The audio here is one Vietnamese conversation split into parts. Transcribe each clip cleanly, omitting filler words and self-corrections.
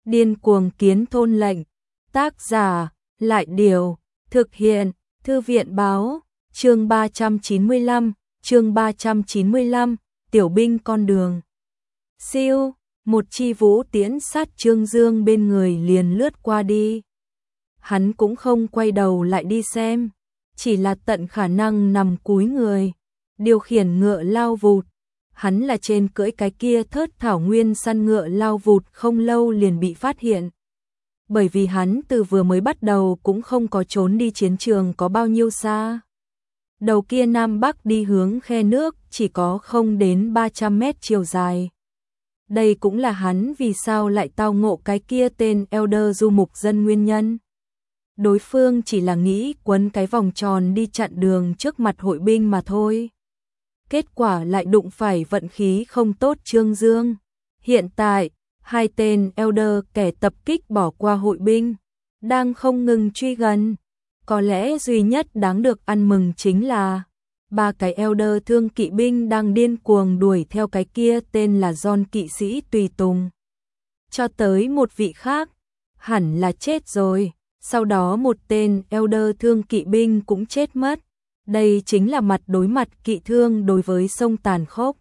Điên cuồng kiến thôn lệnh. Tác giả, Lại Điều. Thực hiện, Thư viện báo. Chương 395, Tiểu binh con đường. Siêu, một chi vũ tiễn sát Trương Dương bên người liền lướt qua đi. Hắn cũng không quay đầu lại đi xem, chỉ là tận khả năng nằm cúi người, điều khiển ngựa lao vụt. Hắn là trên cưỡi cái kia thớt thảo nguyên săn ngựa lao vụt không lâu liền bị phát hiện. Bởi vì hắn từ vừa mới bắt đầu cũng không có trốn đi chiến trường có bao nhiêu xa. Đầu kia Nam Bắc đi hướng khe nước chỉ có không đến 300 mét chiều dài. Đây cũng là hắn vì sao lại tao ngộ cái kia tên Elder du mục dân nguyên nhân. Đối phương chỉ là nghĩ quấn cái vòng tròn đi chặn đường trước mặt hội binh mà thôi. Kết quả lại đụng phải vận khí không tốt Trương Dương. Hiện tại, hai tên Elder kẻ tập kích bỏ qua hội binh, đang không ngừng truy gần. Có lẽ duy nhất đáng được ăn mừng chính là ba cái Elder thương kỵ binh đang điên cuồng đuổi theo cái kia tên là John kỵ sĩ tùy tùng. Cho tới một vị khác, hẳn là chết rồi, sau đó một tên Elder thương kỵ binh cũng chết mất. Đây chính là mặt đối mặt kỵ thương đối với sông tàn khốc.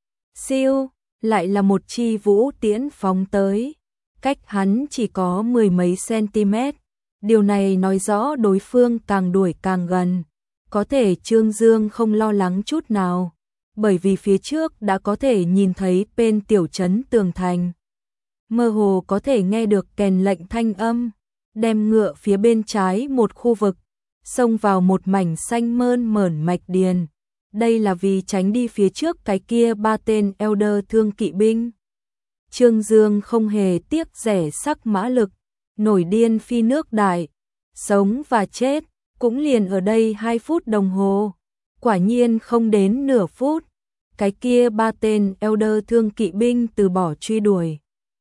Siêu, lại là một chi vũ tiễn phóng tới, cách hắn chỉ có mười mấy cm. Điều này nói rõ đối phương càng đuổi càng gần. Có thể Trương Dương không lo lắng chút nào, bởi vì phía trước đã có thể nhìn thấy bên tiểu trấn tường thành. Mơ hồ có thể nghe được kèn lệnh thanh âm, đem ngựa phía bên trái một khu vực, xông vào một mảnh xanh mơn mởn mạch điền. Đây là vì tránh đi phía trước cái kia ba tên Elder thương kỵ binh. Trương Dương không hề tiếc rẻ sắc mã lực, nổi điên phi nước đại, sống và chết, cũng liền ở đây 2 phút đồng hồ. Quả nhiên không đến nửa phút, cái kia ba tên Elder thương kỵ binh từ bỏ truy đuổi.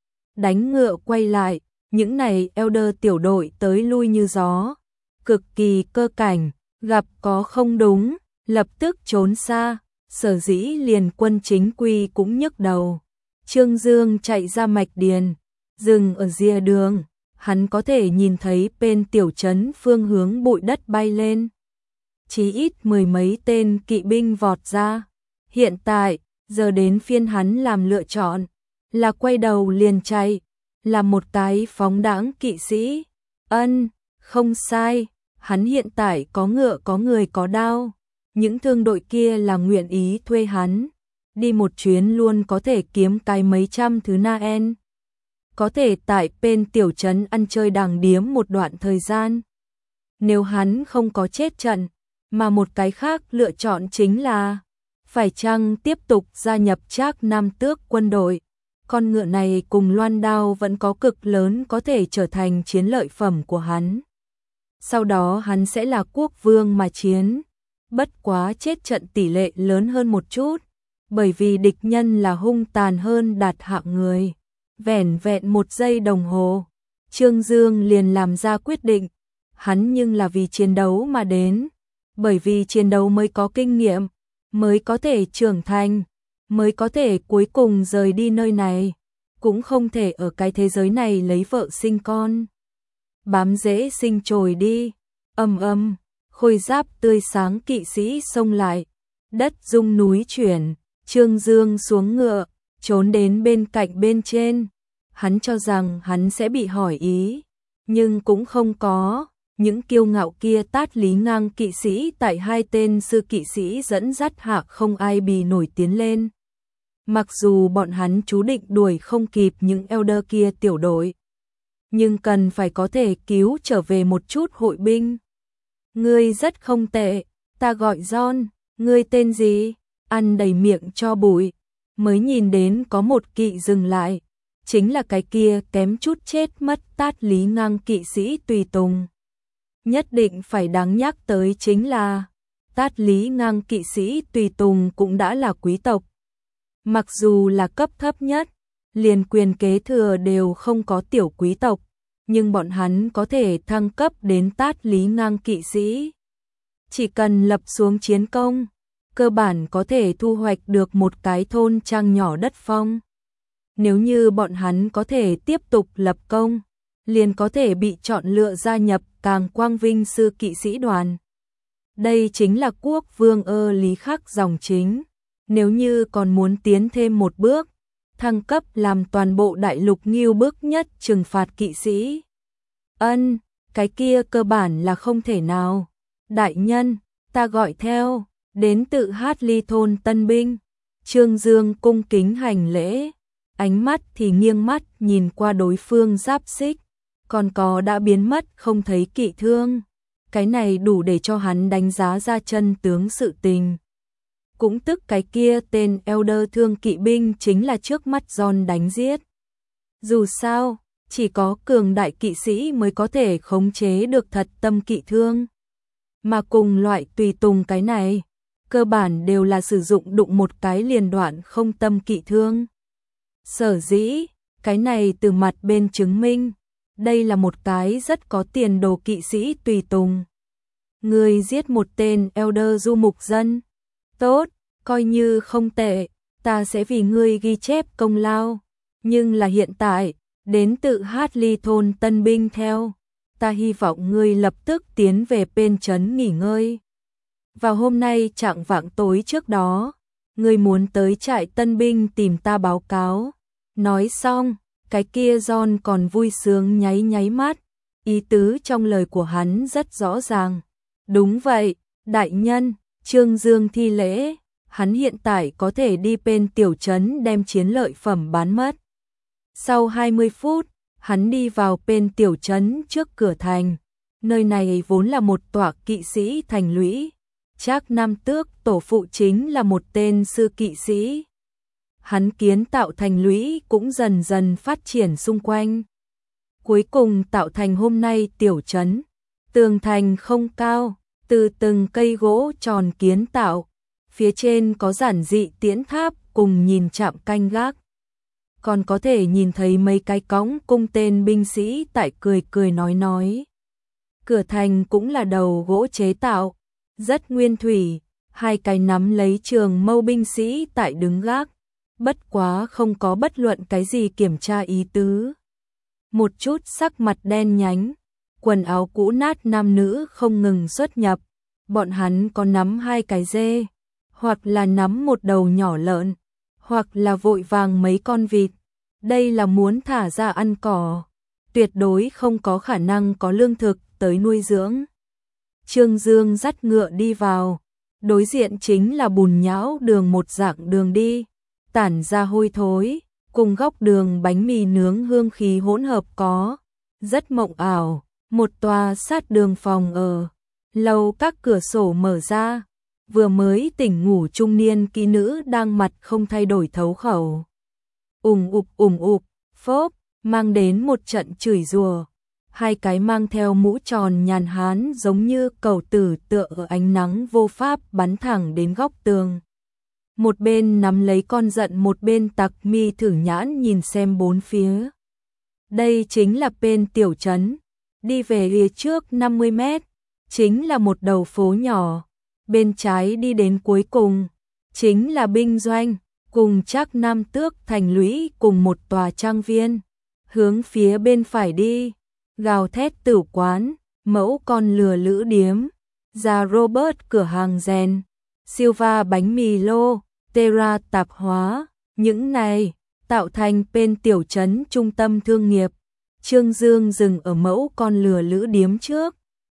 Đánh ngựa quay lại, những này Elder tiểu đội tới lui như gió, cực kỳ cơ cảnh, gặp có không đúng, lập tức trốn xa, sở dĩ liền quân chính quy cũng nhức đầu. Trương Dương chạy ra mạch điền, dừng ở rìa đường, hắn có thể nhìn thấy bên tiểu trấn phương hướng bụi đất bay lên. Chí ít mười mấy tên kỵ binh vọt ra. Hiện tại, giờ đến phiên hắn làm lựa chọn, là quay đầu liền chạy, là một cái phóng đãng kỵ sĩ. Không sai, hắn hiện tại có ngựa có người có đao. Những thương đội kia là nguyện ý thuê hắn, đi một chuyến luôn có thể kiếm cái mấy trăm thứ naen. Có thể tại bên tiểu trấn ăn chơi đàng điếm một đoạn thời gian. Nếu hắn không có chết trận, mà một cái khác lựa chọn chính là phải chăng tiếp tục gia nhập Trác Nam Tước quân đội. Con ngựa này cùng loan đao vẫn có cực lớn có thể trở thành chiến lợi phẩm của hắn. Sau đó hắn sẽ là quốc vương mà chiến. Bất quá chết trận tỷ lệ lớn hơn một chút, bởi vì địch nhân là hung tàn hơn đạt hạng người. Vẻn vẹn 1 giây đồng hồ, Trương Dương liền làm ra quyết định. Hắn nhưng là vì chiến đấu mà đến, bởi vì chiến đấu mới có kinh nghiệm, mới có thể trưởng thành, mới có thể cuối cùng rời đi nơi này, cũng không thể ở cái thế giới này lấy vợ sinh con. Bám rễ sinh trồi đi, khôi giáp tươi sáng kỵ sĩ xông lại, đất rung núi chuyển, Trương Dương xuống ngựa, trốn đến bên cạnh bên trên. Hắn cho rằng hắn sẽ bị hỏi ý, nhưng cũng không có. Những kiêu ngạo kia tát lý ngang kỵ sĩ tại hai tên sư kỵ sĩ dẫn dắt hạ không ai bì nổi tiến lên. Mặc dù bọn hắn chú định đuổi không kịp những Elder kia tiểu đội, nhưng cần phải có thể cứu trở về một chút hội binh. Ngươi rất không tệ, ta gọi John, ngươi tên gì? Ăn đầy miệng cho bụi, mới nhìn đến có một kỵ dừng lại, chính là cái kia kém chút chết mất tát lý ngang kỵ sĩ tùy tùng. Nhất định phải đáng nhắc tới chính là tát lý ngang kỵ sĩ tùy tùng cũng đã là quý tộc. Mặc dù là cấp thấp nhất, liền quyền kế thừa đều không có tiểu quý tộc, nhưng bọn hắn có thể thăng cấp đến tát lý ngang kỵ sĩ. Chỉ cần lập xuống chiến công, cơ bản có thể thu hoạch được một cái thôn trang nhỏ đất phong. nếu như bọn hắn có thể tiếp tục lập công, liền có thể bị chọn lựa gia nhập Càng Quang Vinh sư kỵ sĩ đoàn. Đây chính là quốc vương Lý Khắc dòng chính. Nếu như còn muốn tiến thêm một bước, thăng cấp làm toàn bộ đại lục nghiêu bức nhất trừng phạt kỵ sĩ. Cái kia cơ bản là không thể nào. Đại nhân, ta gọi theo, đến tự Hát Ly thôn tân binh. Trương Dương cung kính hành lễ, ánh mắt thì nghiêng mắt nhìn qua đối phương giáp xích, còn có đã biến mất không thấy kỵ thương. Cái này đủ để cho hắn đánh giá ra chân tướng sự tình. Cũng tức cái kia tên Elder thương kỵ binh chính là trước mắt John đánh giết. Dù sao, chỉ có cường đại kỵ sĩ mới có thể khống chế được thật tâm kỵ thương. Mà cùng loại tùy tùng cái này, cơ bản đều là sử dụng đụng một cái liền đoạn không tâm kỵ thương. Sở dĩ, cái này từ mặt bên chứng minh, đây là một cái rất có tiền đồ kỵ sĩ tùy tùng. Người giết một tên Elder du mục dân. Tốt, coi như không tệ, ta sẽ vì ngươi ghi chép công lao. Nhưng là hiện tại, đến tự Hát Ly thôn tân binh theo. Ta hy vọng ngươi lập tức tiến về bên trấn nghỉ ngơi. Vào hôm nay chạng vạng tối trước đó, ngươi muốn tới trại tân binh tìm ta báo cáo. Nói xong, cái kia John còn vui sướng nháy nháy mắt. Ý tứ trong lời của hắn rất rõ ràng. Đúng vậy, đại nhân, Trương Dương thi lễ, hắn hiện tại có thể đi bên tiểu trấn đem chiến lợi phẩm bán mất. Sau 20 phút, hắn đi vào bên tiểu trấn trước cửa thành. Nơi này vốn là một tọa kỵ sĩ thành lũy. Trác Nam Tước tổ phụ chính là một tên sư kỵ sĩ. Hắn kiến tạo thành lũy cũng dần dần phát triển xung quanh. Cuối cùng tạo thành hôm nay tiểu trấn. Tường thành không cao, từ từng cây gỗ tròn kiến tạo. Phía trên có giản dị tiễn tháp cùng nhìn trạm canh gác. Còn có thể nhìn thấy mấy cái cõng cung tên binh sĩ tại cười cười nói. Cửa thành cũng là đầu gỗ chế tạo, rất nguyên thủy, hai cái nắm lấy trường mâu binh sĩ tại đứng gác, bất quá không có bất luận cái gì kiểm tra ý tứ. Một chút sắc mặt đen nhánh, quần áo cũ nát nam nữ không ngừng xuất nhập, bọn hắn có nắm hai cái dê, hoặc là nắm một đầu nhỏ lợn, hoặc là vội vàng mấy con vịt. Đây là muốn thả ra ăn cỏ, tuyệt đối không có khả năng có lương thực tới nuôi dưỡng. Trương Dương dắt ngựa đi vào, đối diện chính là bùn nhão đường một dạng đường đi, tản ra hôi thối, cùng góc đường bánh mì nướng hương khí hỗn hợp có, rất mộng ảo, một tòa sát đường phòng ở, lầu các cửa sổ mở ra, vừa mới tỉnh ngủ trung niên kỹ nữ đang mặt không thay đổi thấu khẩu. Ủng ụp, phốp, mang đến một trận chửi rủa. Hai cái mang theo mũ tròn nhàn hán giống như cầu tử tựa ở ánh nắng vô pháp bắn thẳng đến góc tường. Một bên nắm lấy con giận, một bên tặc mi thử nhãn nhìn xem bốn phía. Đây chính là bên tiểu trấn, đi về phía trước 50 mét, chính là một đầu phố nhỏ, bên trái đi đến cuối cùng, chính là binh doanh, cùng Trác Nam Tước thành lũy cùng một tòa trang viên, hướng phía bên phải đi, gào thét tử quán, mẫu con lừa lữ điếm, già Robert cửa hàng rèn, Silva bánh mì lô, Terra tạp hóa, những này tạo thành bên tiểu trấn trung tâm thương nghiệp. Trương Dương dừng ở mẫu con lừa lữ điếm trước,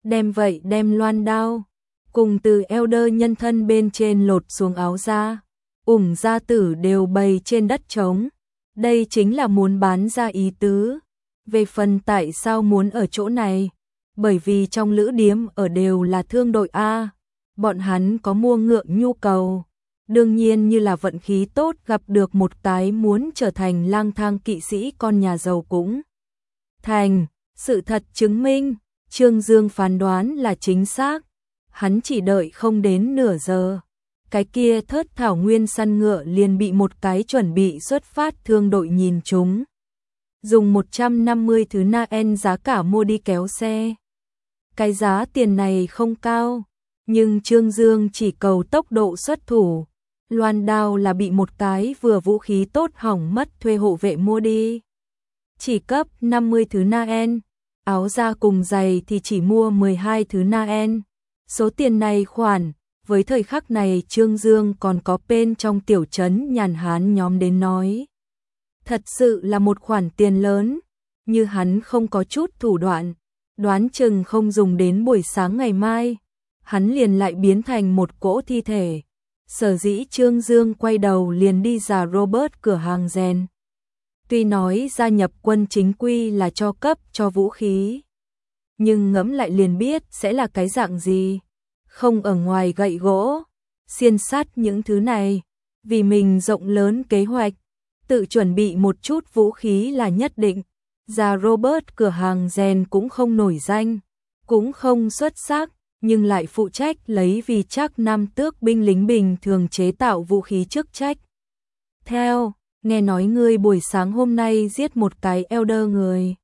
đem loan đao, cùng từ Elder nhân thân bên trên lột xuống áo ra, gia tử đều bày trên đất trống. Đây chính là muốn bán ra ý tứ. Về phần tại sao muốn ở chỗ này, bởi vì trong lữ điếm ở đều là thương đội A, bọn hắn có mua ngựa nhu cầu. Đương nhiên như là vận khí tốt gặp được một cái muốn trở thành lang thang kỵ sĩ con nhà giàu cũng thành. Sự thật chứng minh, Trương Dương phán đoán là chính xác. Hắn chỉ đợi không đến nửa giờ, cái kia thớt thảo nguyên săn ngựa liền bị một cái chuẩn bị xuất phát thương đội nhìn trúng. Dùng 150 thứ Naen giá cả mua đi kéo xe. Cái giá tiền này không cao, nhưng Trương Dương chỉ cầu tốc độ xuất thủ, loan đao là bị một cái vừa vũ khí tốt hỏng mất thuê hộ vệ mua đi. Chỉ cấp 50 thứ Naen, áo da cùng giày thì chỉ mua 12 thứ Naen. Số tiền này khoản, với thời khắc này Trương Dương còn có bên trong tiểu trấn nhàn hán nhóm đến nói. Thật sự là một khoản tiền lớn, như hắn không có chút thủ đoạn, đoán chừng không dùng đến buổi sáng ngày mai, hắn liền lại biến thành một cỗ thi thể. Sở dĩ Trương Dương quay đầu liền đi ra Robert cửa hàng rèn. Tuy nói gia nhập quân chính quy là cho cấp cho vũ khí, nhưng ngẫm lại liền biết sẽ là cái dạng gì. Không ở ngoài gậy gỗ, xiên sắt những thứ này, vì mình rộng lớn kế hoạch, tự chuẩn bị một chút vũ khí là nhất định. Gia Robert cửa hàng rèn cũng không nổi danh, cũng không xuất sắc, nhưng lại phụ trách lấy vì chắc nam tước binh lính bình thường chế tạo vũ khí chức trách. Theo, nghe nói ngươi buổi sáng hôm nay giết một cái elder người.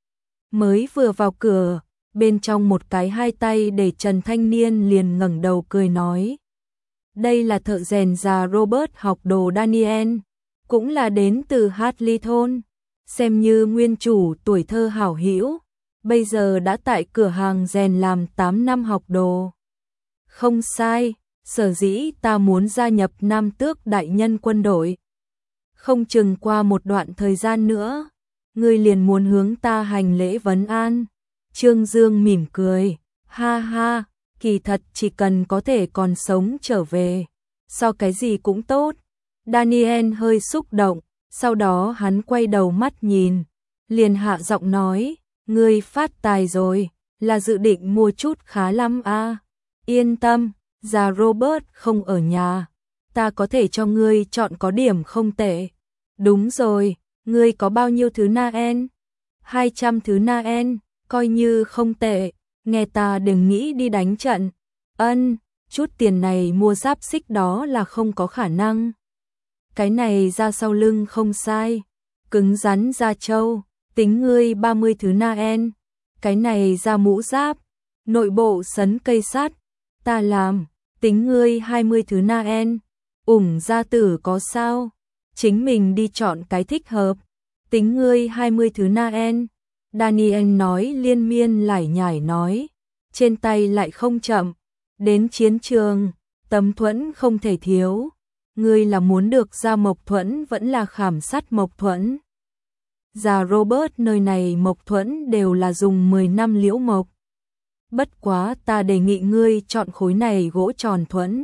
Mới vừa vào cửa, bên trong một cái hai tay để Trần thanh niên liền ngẩng đầu cười nói. Đây là thợ rèn già Robert học đồ Daniel, cũng là đến từ Hartley thôn, xem như nguyên chủ tuổi thơ hảo hữu, bây giờ đã tại cửa hàng rèn làm 8 năm học đồ. Không sai, sở dĩ ta muốn gia nhập Nam Tước đại nhân quân đội. Không chừng qua một đoạn thời gian nữa, ngươi liền muốn hướng ta hành lễ vấn an. Trương Dương mỉm cười, ha ha, kỳ thật chỉ cần có thể còn sống trở về, so cái gì cũng tốt. Daniel hơi xúc động, sau đó hắn quay đầu mắt nhìn, liền hạ giọng nói, ngươi phát tài rồi, là dự định mua chút khá lắm à. Yên tâm, già Robert không ở nhà, ta có thể cho ngươi chọn có điểm không tệ. Đúng rồi, ngươi có bao nhiêu thứ Naen? 200 thứ Naen, coi như không tệ, nghe ta đừng nghĩ đi đánh trận. Ân, chút tiền này mua giáp xích đó là không có khả năng. Cái này ra sau lưng không sai, cứng rắn da trâu, tính ngươi 30 thứ Naen. Cái này ra mũ giáp, nội bộ sấn cây sắt, ta làm, tính ngươi 20 thứ Naen. Ủng gia tử có sao? Chính mình đi chọn cái thích hợp, tính ngươi 20 thứ Naen. Daniel nói liên miên lải nhải nói, trên tay lại không chậm, đến chiến trường, tấm thuẫn không thể thiếu. Ngươi là muốn được ra mộc thuẫn vẫn là khảm sắt mộc thuẫn? Già Robert nơi này mộc thuẫn đều là dùng 10 năm liễu mộc. Bất quá ta đề nghị ngươi chọn khối này gỗ tròn thuẫn.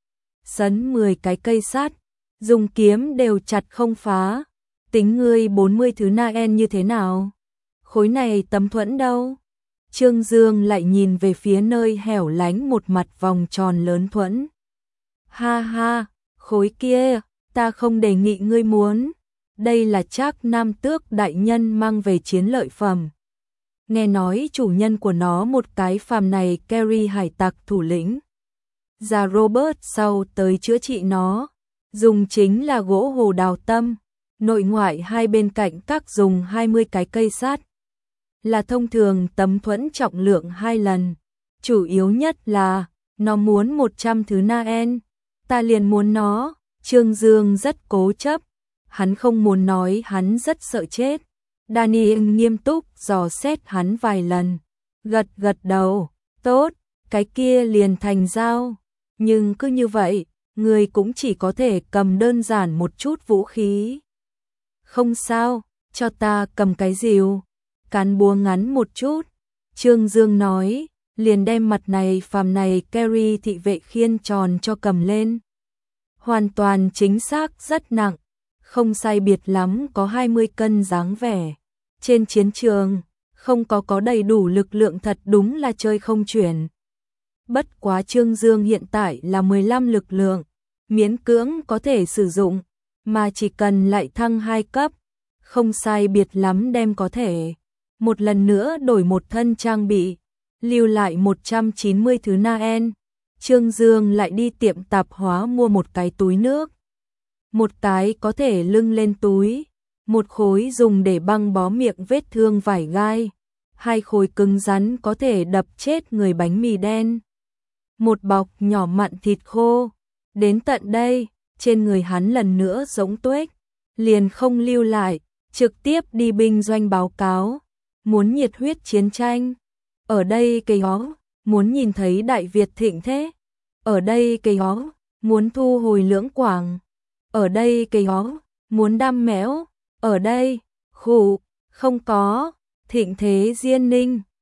Sấn 10 cái cây sắt, dùng kiếm đều chặt không phá. Tính ngươi 40 thứ Naen như thế nào? Khối này tấm thuẫn đâu? Trương Dương lại nhìn về phía nơi hẻo lánh một mặt vòng tròn lớn thuẫn. Ha ha, khối kia, ta không đề nghị ngươi muốn. Đây là chắc Nam Tước đại nhân mang về chiến lợi phẩm. Nghe nói chủ nhân của nó một cái phàm này Kerry hải tặc thủ lĩnh. Già Robert sau tới chữa trị nó, dùng chính là gỗ hồ đào tâm, nội ngoại hai bên cạnh các dùng 20 cái cây sắt. Là thông thường tấm thuẫn trọng lượng 2 lần. Chủ yếu nhất là, nó muốn 100 thứ Naen. Ta liền muốn nó. Trương Dương rất cố chấp. Hắn không muốn nói hắn rất sợ chết. Daniel nghiêm túc dò xét hắn vài lần. Gật gật đầu. Tốt, cái kia liền thành giao. Nhưng cứ như vậy, người cũng chỉ có thể cầm đơn giản một chút vũ khí. Không sao, cho ta cầm cái rìu. Cán búa ngắn một chút. Trương Dương nói, liền đem mặt này phàm này Kerry thị vệ khiên tròn cho cầm lên. Hoàn toàn chính xác rất nặng, không sai biệt lắm có 20 cân dáng vẻ. Trên chiến trường, không có đầy đủ lực lượng thật đúng là chơi không chuyển. Bất quá Trương Dương hiện tại là 15 lực lượng, miễn cưỡng có thể sử dụng, mà chỉ cần lại thăng 2 cấp, không sai biệt lắm đem có thể. Một lần nữa đổi một thân trang bị, lưu lại 190 thứ Naen. Trương Dương lại đi tiệm tạp hóa mua một cái túi nước. Một cái có thể lưng lên túi, một khối dùng để băng bó miệng vết thương vải gai, 2 khối cứng rắn có thể đập chết người bánh mì đen. Một bọc nhỏ mặn thịt khô. Đến tận đây, trên người hắn lần nữa rỗng tuếch, liền không lưu lại, trực tiếp đi binh doanh báo cáo, muốn nhiệt huyết chiến tranh. Ở đây cây hó, muốn nhìn thấy Đại Việt thịnh thế. Ở đây cây hó, muốn thu hồi Lưỡng Quảng. Ở đây cây hó, muốn đam mẽo. Ở đây, khủ, không có, thịnh thế Diên Ninh.